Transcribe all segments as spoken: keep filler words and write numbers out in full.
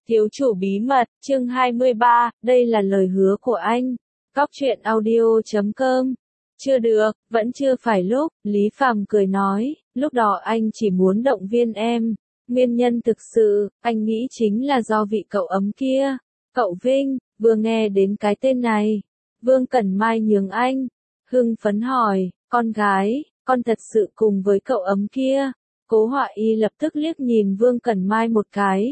Thiếu chủ bí mật, chương hai mươi ba, đây là lời hứa của anh. Góc truyện audio chấm com. Chưa được, vẫn chưa phải lúc, Lý Phàm cười nói, lúc đó anh chỉ muốn động viên em. Nguyên nhân thực sự, anh nghĩ chính là do vị cậu ấm kia. Cậu Vinh, vừa nghe đến cái tên này. Vương Cẩn Mai nhướng anh. Hưng phấn hỏi, con gái, con thật sự cùng với cậu ấm kia. Cố Họa Y lập tức liếc nhìn Vương Cẩn Mai một cái.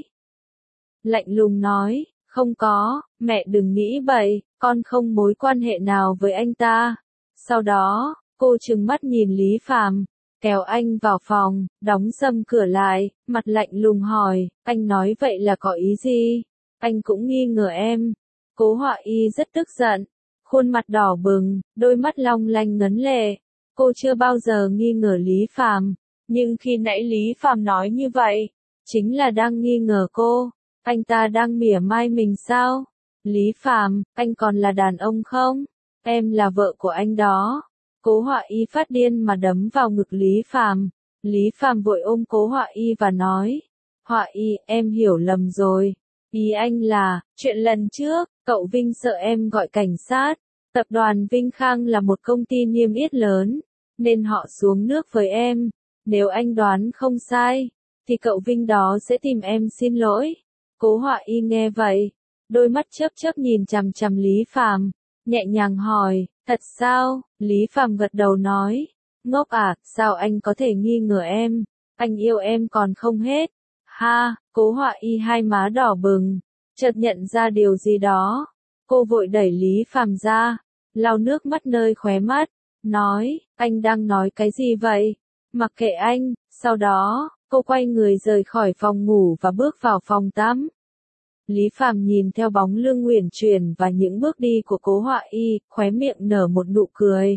Lạnh lùng nói, không có, mẹ đừng nghĩ bậy, con không mối quan hệ nào với anh ta. Sau đó, cô trừng mắt nhìn Lý Phàm, kéo anh vào phòng, đóng sầm cửa lại, mặt lạnh lùng hỏi, anh nói vậy là có ý gì? Anh cũng nghi ngờ em. Cố Họa Y rất tức giận, khuôn mặt đỏ bừng, đôi mắt long lanh ngấn lệ. Cô chưa bao giờ nghi ngờ Lý Phàm, nhưng khi nãy Lý Phàm nói như vậy, chính là đang nghi ngờ cô. Anh ta đang mỉa mai mình sao? Lý Phàm, anh còn là đàn ông không? Em là vợ của anh đó. Cố Họa Y phát điên mà đấm vào ngực Lý Phàm. Lý Phàm vội ôm Cố Họa Y và nói, Họa Y, em hiểu lầm rồi. Ý anh là, chuyện lần trước, cậu Vinh sợ em gọi cảnh sát. Tập đoàn Vinh Khang là một công ty niêm yết lớn, nên họ xuống nước với em. Nếu anh đoán không sai, thì cậu Vinh đó sẽ tìm em xin lỗi. Cố Họa Y nghe vậy, đôi mắt chớp chớp nhìn chằm chằm Lý Phàm, nhẹ nhàng hỏi, thật sao? Lý Phàm gật đầu nói, ngốc à, sao anh có thể nghi ngờ em? Anh yêu em còn không hết. Ha, Cố Họa Y hai má đỏ bừng, chợt nhận ra điều gì đó. Cô vội đẩy Lý Phàm ra, lau nước mắt nơi khóe mắt, nói, anh đang nói cái gì vậy? Mặc kệ anh. Sau đó, cô quay người rời khỏi phòng ngủ và bước vào phòng tắm. Lý Phàm nhìn theo bóng lưng uyển chuyển và những bước đi của Cố Họa Y, khóe miệng nở một nụ cười.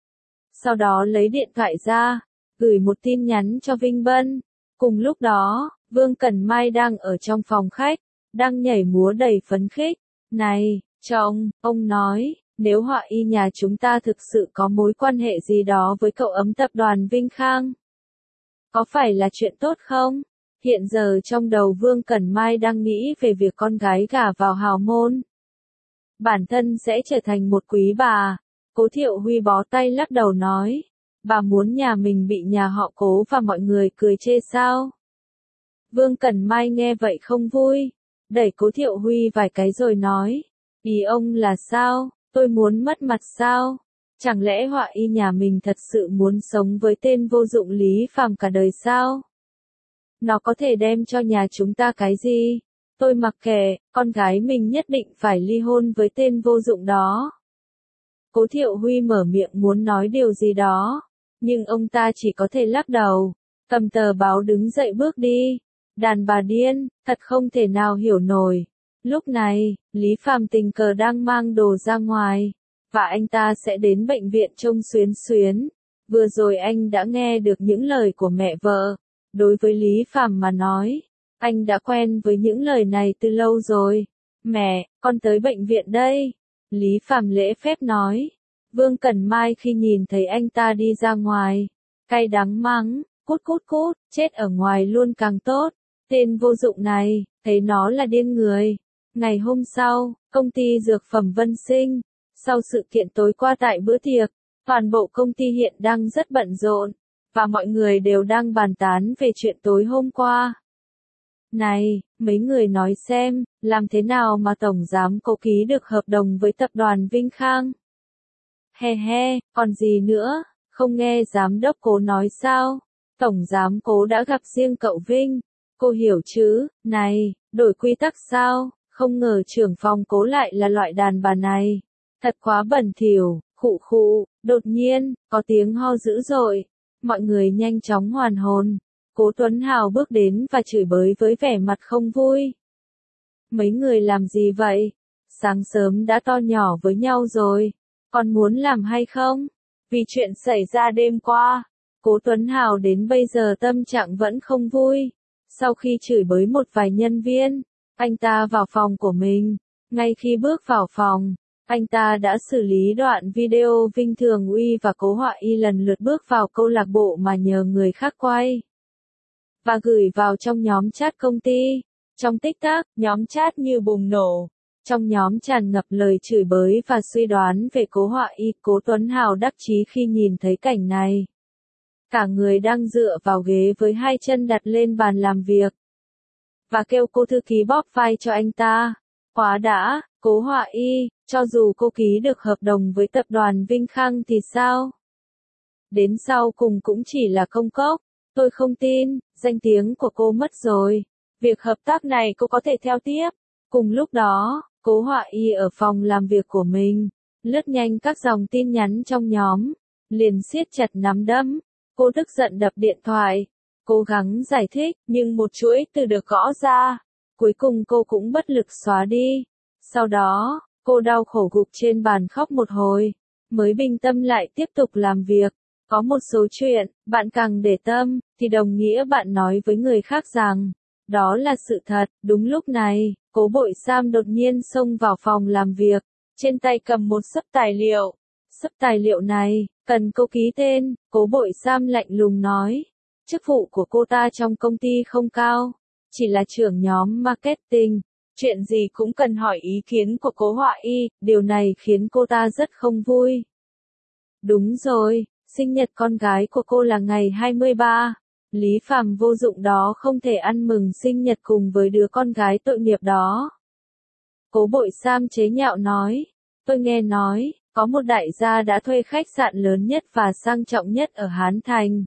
Sau đó lấy điện thoại ra, gửi một tin nhắn cho Vinh Bân. Cùng lúc đó, Vương Cẩn Mai đang ở trong phòng khách, đang nhảy múa đầy phấn khích. Này, chồng, ông nói, nếu Họa Y nhà chúng ta thực sự có mối quan hệ gì đó với cậu ấm tập đoàn Vinh Khang, có phải là chuyện tốt không? Hiện giờ trong đầu Vương Cẩn Mai đang nghĩ về việc con gái gả vào hào môn. Bản thân sẽ trở thành một quý bà. Cố Thiệu Huy bó tay lắc đầu nói, bà muốn nhà mình bị nhà họ Cố và mọi người cười chê sao? Vương Cẩn Mai nghe vậy không vui, đẩy Cố Thiệu Huy vài cái rồi nói, ý ông là sao? Tôi muốn mất mặt sao? Chẳng lẽ Họa Y nhà mình thật sự muốn sống với tên vô dụng Lý Phàm cả đời sao? Nó có thể đem cho nhà chúng ta cái gì? Tôi mặc kệ, con gái mình nhất định phải ly hôn với tên vô dụng đó. Cố Thiệu Huy mở miệng muốn nói điều gì đó, nhưng ông ta chỉ có thể lắc đầu, cầm tờ báo đứng dậy bước đi. Đàn bà điên, thật không thể nào hiểu nổi. Lúc này, Lý Phàm tình cờ đang mang đồ ra ngoài, và anh ta sẽ đến bệnh viện trông xuyến xuyến. Vừa rồi anh đã nghe được những lời của mẹ vợ. Đối với Lý Phàm mà nói, anh đã quen với những lời này từ lâu rồi. Mẹ, con tới bệnh viện đây. Lý Phàm lễ phép nói. Vương Cẩn Mai khi nhìn thấy anh ta đi ra ngoài, cay đắng mắng, cút cút cút, chết ở ngoài luôn càng tốt. Tên vô dụng này, thấy nó là điên người. Ngày hôm sau, công ty dược phẩm Vân Sinh, sau sự kiện tối qua tại bữa tiệc, toàn bộ công ty hiện đang rất bận rộn, và mọi người đều đang bàn tán về chuyện tối hôm qua. Này, mấy người nói xem, làm thế nào mà Tổng Giám Cố ký được hợp đồng với tập đoàn Vinh Khang? He he, còn gì nữa, không nghe Giám đốc Cố nói sao? Tổng Giám Cố đã gặp riêng cậu Vinh. Cô hiểu chứ? Này, đổi quy tắc sao? Không ngờ trưởng phòng Cố lại là loại đàn bà này. Thật quá bẩn thỉu, khụ khụ. Đột nhiên, có tiếng ho dữ dội. Mọi người nhanh chóng hoàn hồn. Cố Tuấn Hào bước đến và chửi bới với vẻ mặt không vui. Mấy người làm gì vậy? Sáng sớm đã to nhỏ với nhau rồi. Còn muốn làm hay không? Vì chuyện xảy ra đêm qua, Cố Tuấn Hào đến bây giờ tâm trạng vẫn không vui. Sau khi chửi bới một vài nhân viên, anh ta vào phòng của mình. Ngay khi bước vào phòng, anh ta đã xử lý đoạn video Vinh Thường Uy và Cố Họa Y lần lượt bước vào câu lạc bộ mà nhờ người khác quay và gửi vào trong nhóm chat công ty. Trong tích tắc, nhóm chat như bùng nổ. Trong nhóm tràn ngập lời chửi bới và suy đoán về Cố Họa Y. Cố Tuấn Hào đắc chí khi nhìn thấy cảnh này. Cả người đang dựa vào ghế với hai chân đặt lên bàn làm việc. Và kêu cô thư ký bóp vai cho anh ta. Quá đã, Cố Họa Y, cho dù cô ký được hợp đồng với tập đoàn Vinh Khang thì sao? Đến sau cùng cũng chỉ là công cốc. Tôi không tin, danh tiếng của cô mất rồi. Việc hợp tác này cô có thể theo tiếp. Cùng lúc đó, Cố Họa Y ở phòng làm việc của mình, lướt nhanh các dòng tin nhắn trong nhóm, liền siết chặt nắm đấm. Cô tức giận đập điện thoại, cố gắng giải thích, nhưng một chuỗi từ được gõ ra. Cuối cùng cô cũng bất lực xóa đi. Sau đó, cô đau khổ gục trên bàn khóc một hồi, mới bình tâm lại tiếp tục làm việc. Có một số chuyện, bạn càng để tâm, thì đồng nghĩa bạn nói với người khác rằng, đó là sự thật. Đúng lúc này, Cố Bội Sam đột nhiên xông vào phòng làm việc, trên tay cầm một xấp tài liệu. Xấp tài liệu này, cần cô ký tên. Cố Bội Sam lạnh lùng nói, chức vụ của cô ta trong công ty không cao, chỉ là trưởng nhóm marketing. Chuyện gì cũng cần hỏi ý kiến của Cố Họa Y, điều này khiến cô ta rất không vui. Đúng rồi, sinh nhật con gái của cô là ngày hai mươi ba. Lý Phàm vô dụng đó không thể ăn mừng sinh nhật cùng với đứa con gái tội nghiệp đó. Cố Bội Sam chế nhạo nói, tôi nghe nói, có một đại gia đã thuê khách sạn lớn nhất và sang trọng nhất ở Hán Thành.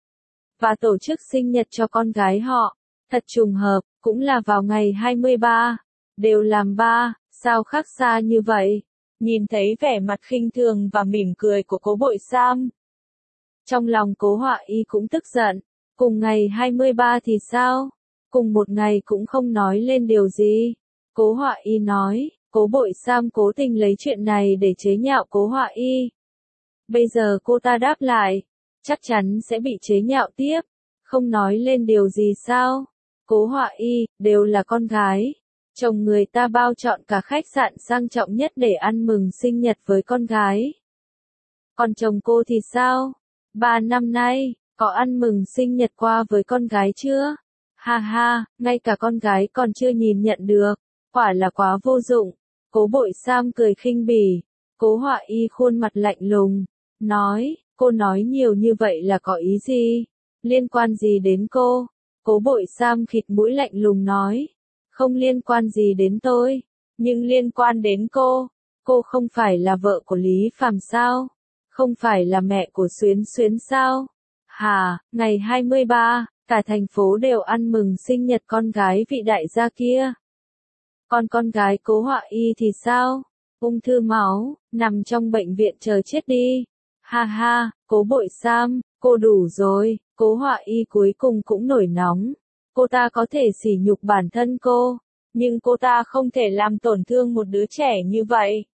Và tổ chức sinh nhật cho con gái họ. Thật trùng hợp, cũng là vào ngày hai mươi ba. Đều làm ba, sao khác xa như vậy? Nhìn thấy vẻ mặt khinh thường và mỉm cười của Cố Bội Sam. Trong lòng Cố Họa Y cũng tức giận. Cùng ngày hai mươi ba thì sao? Cùng một ngày cũng không nói lên điều gì. Cố Họa Y nói, Cố Bội Sam cố tình lấy chuyện này để chế nhạo Cố Họa Y. Bây giờ cô ta đáp lại, chắc chắn sẽ bị chế nhạo tiếp. Không nói lên điều gì sao? Cố Họa Y, đều là con gái. Chồng người ta bao chọn cả khách sạn sang trọng nhất để ăn mừng sinh nhật với con gái. Còn chồng cô thì sao? Ba năm nay, có ăn mừng sinh nhật qua với con gái chưa? Ha ha, ngay cả con gái còn chưa nhìn nhận được. Quả là quá vô dụng. Cố Bội Sam cười khinh bỉ. Cố Họa Y khuôn mặt lạnh lùng, nói, cô nói nhiều như vậy là có ý gì? Liên quan gì đến cô? Cố Bội Sam khịt mũi lạnh lùng nói, không liên quan gì đến tôi, nhưng liên quan đến cô. Cô không phải là vợ của Lý Phàm sao? Không phải là mẹ của Xuyến Xuyến sao? Hà, ngày hai mươi ba, cả thành phố đều ăn mừng sinh nhật con gái vị đại gia kia. Còn con gái Cố Họa Y thì sao? Ung thư máu, nằm trong bệnh viện chờ chết đi. Ha ha, Cố Bội Sam, cô đủ rồi. Cố Họa Y cuối cùng cũng nổi nóng. Cô ta có thể sỉ nhục bản thân cô, nhưng cô ta không thể làm tổn thương một đứa trẻ như vậy.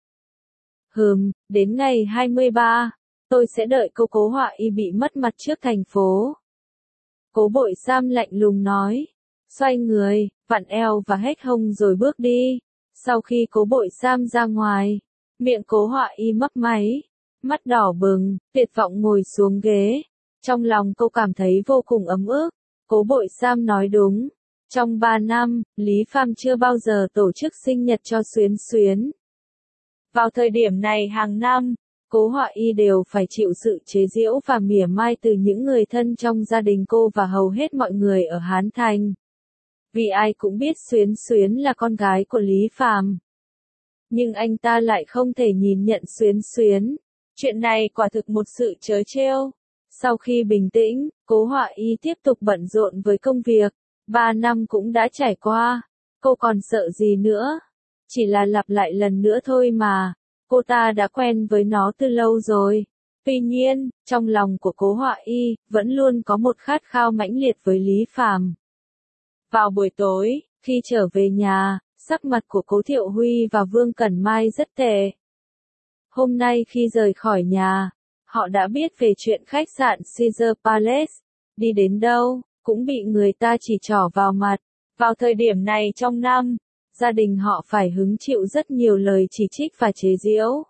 Hừm, đến ngày hai mươi ba, tôi sẽ đợi cô Cố Họa Y bị mất mặt trước thành phố. Cố Bội Sam lạnh lùng nói, xoay người, vặn eo và hét hông rồi bước đi. Sau khi Cố Bội Sam ra ngoài, miệng Cố Họa Y mấp máy, mắt đỏ bừng, tuyệt vọng ngồi xuống ghế. Trong lòng cô cảm thấy vô cùng ấm ức. Cố Bội Sam nói đúng. Trong ba năm, Lý Phàm chưa bao giờ tổ chức sinh nhật cho Xuyến Xuyến. Vào thời điểm này hàng năm, Cố Họa Y đều phải chịu sự chế giễu và mỉa mai từ những người thân trong gia đình cô và hầu hết mọi người ở Hán Thành. Vì ai cũng biết Xuyến Xuyến là con gái của Lý Phàm. Nhưng anh ta lại không thể nhìn nhận Xuyến Xuyến. Chuyện này quả thực một sự trớ trêu. Sau khi bình tĩnh, Cố Họa Y tiếp tục bận rộn với công việc. Ba năm cũng đã trải qua. Cô còn sợ gì nữa? Chỉ là lặp lại lần nữa thôi mà. Cô ta đã quen với nó từ lâu rồi. Tuy nhiên, trong lòng của Cố Họa Y, vẫn luôn có một khát khao mãnh liệt với Lý Phàm. Vào buổi tối, khi trở về nhà, sắc mặt của Cố Thiệu Huy và Vương Cẩn Mai rất tệ. Hôm nay khi rời khỏi nhà, họ đã biết về chuyện khách sạn Caesar Palace. Đi đến đâu, cũng bị người ta chỉ trỏ vào mặt. Vào thời điểm này trong năm, gia đình họ phải hứng chịu rất nhiều lời chỉ trích và chế giễu.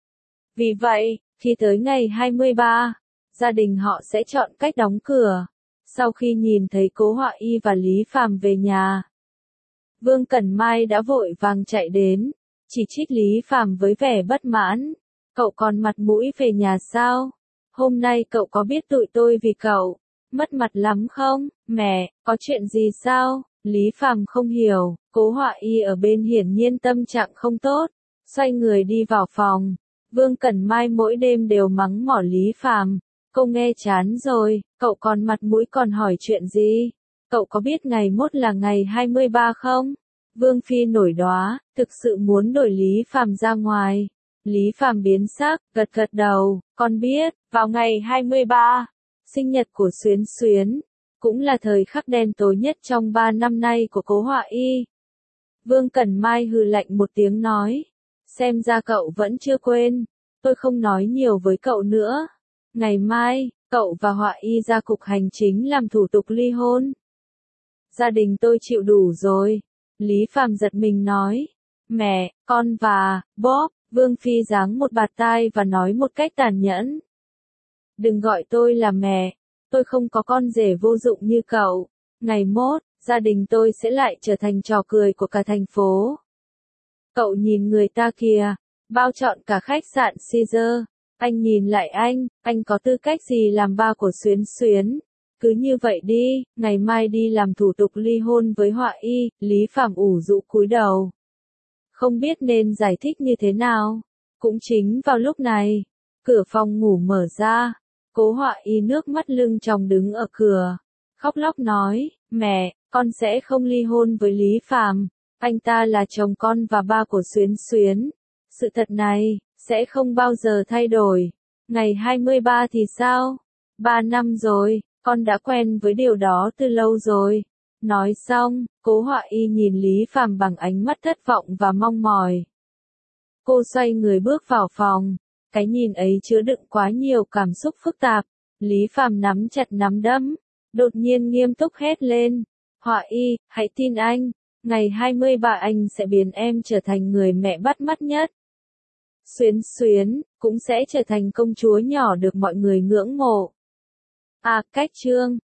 Vì vậy, khi tới ngày hai mươi ba, gia đình họ sẽ chọn cách đóng cửa. Sau khi nhìn thấy Cố Họa Y và Lý Phàm về nhà, Vương Cẩn Mai đã vội vàng chạy đến, chỉ trích Lý Phàm với vẻ bất mãn. Cậu còn mặt mũi về nhà sao? Hôm nay cậu có biết tụi tôi vì cậu mất mặt lắm không? Mẹ, có chuyện gì sao? Lý Phàm không hiểu, Cố Họa Y ở bên hiển nhiên tâm trạng không tốt, xoay người đi vào phòng. Vương Cẩn Mai mỗi đêm đều mắng mỏ Lý Phàm, cô nghe chán rồi, cậu còn mặt mũi còn hỏi chuyện gì? Cậu có biết ngày mốt là ngày hai mươi ba không? Vương Phi nổi đoá, thực sự muốn đổi Lý Phàm ra ngoài. Lý Phàm biến sắc, gật gật đầu, con biết, vào ngày hai mươi ba, sinh nhật của Xuyến Xuyến, cũng là thời khắc đen tối nhất trong ba năm nay của Cố Họa Y. Vương Cẩn Mai hừ lạnh một tiếng nói, xem ra cậu vẫn chưa quên, tôi không nói nhiều với cậu nữa. Ngày mai, cậu và Họa Y ra cục hành chính làm thủ tục ly hôn. Gia đình tôi chịu đủ rồi. Lý Phàm giật mình nói, mẹ, con và, Bob. Vương Phi giáng một bạt tai và nói một cách tàn nhẫn. Đừng gọi tôi là mẹ, tôi không có con rể vô dụng như cậu. Ngày mốt, gia đình tôi sẽ lại trở thành trò cười của cả thành phố. Cậu nhìn người ta kìa, bao trọn cả khách sạn Caesar. Anh nhìn lại anh, anh có tư cách gì làm ba của Xuyến Xuyến? Cứ như vậy đi, ngày mai đi làm thủ tục ly hôn với Họa Y. Lý Phàm ủ rũ cúi đầu, không biết nên giải thích như thế nào. Cũng chính vào lúc này, cửa phòng ngủ mở ra, Cố Họa Y nước mắt lưng tròng đứng ở cửa, khóc lóc nói, mẹ, con sẽ không ly hôn với Lý Phàm, anh ta là chồng con và ba của Xuyến Xuyến. Sự thật này sẽ không bao giờ thay đổi. Ngày hai mươi ba thì sao? Ba năm rồi, con đã quen với điều đó từ lâu rồi. Nói xong, Cố Họa Y nhìn Lý Phàm bằng ánh mắt thất vọng và mong mỏi. Cô xoay người bước vào phòng, cái nhìn ấy chứa đựng quá nhiều cảm xúc phức tạp. Lý Phàm nắm chặt nắm đấm, đột nhiên nghiêm túc hét lên, Họa Y, hãy tin anh, ngày hai mươi ba anh sẽ biến em trở thành người mẹ bắt mắt nhất. Xuyến Xuyến, cũng sẽ trở thành công chúa nhỏ được mọi người ngưỡng mộ. À, cách chương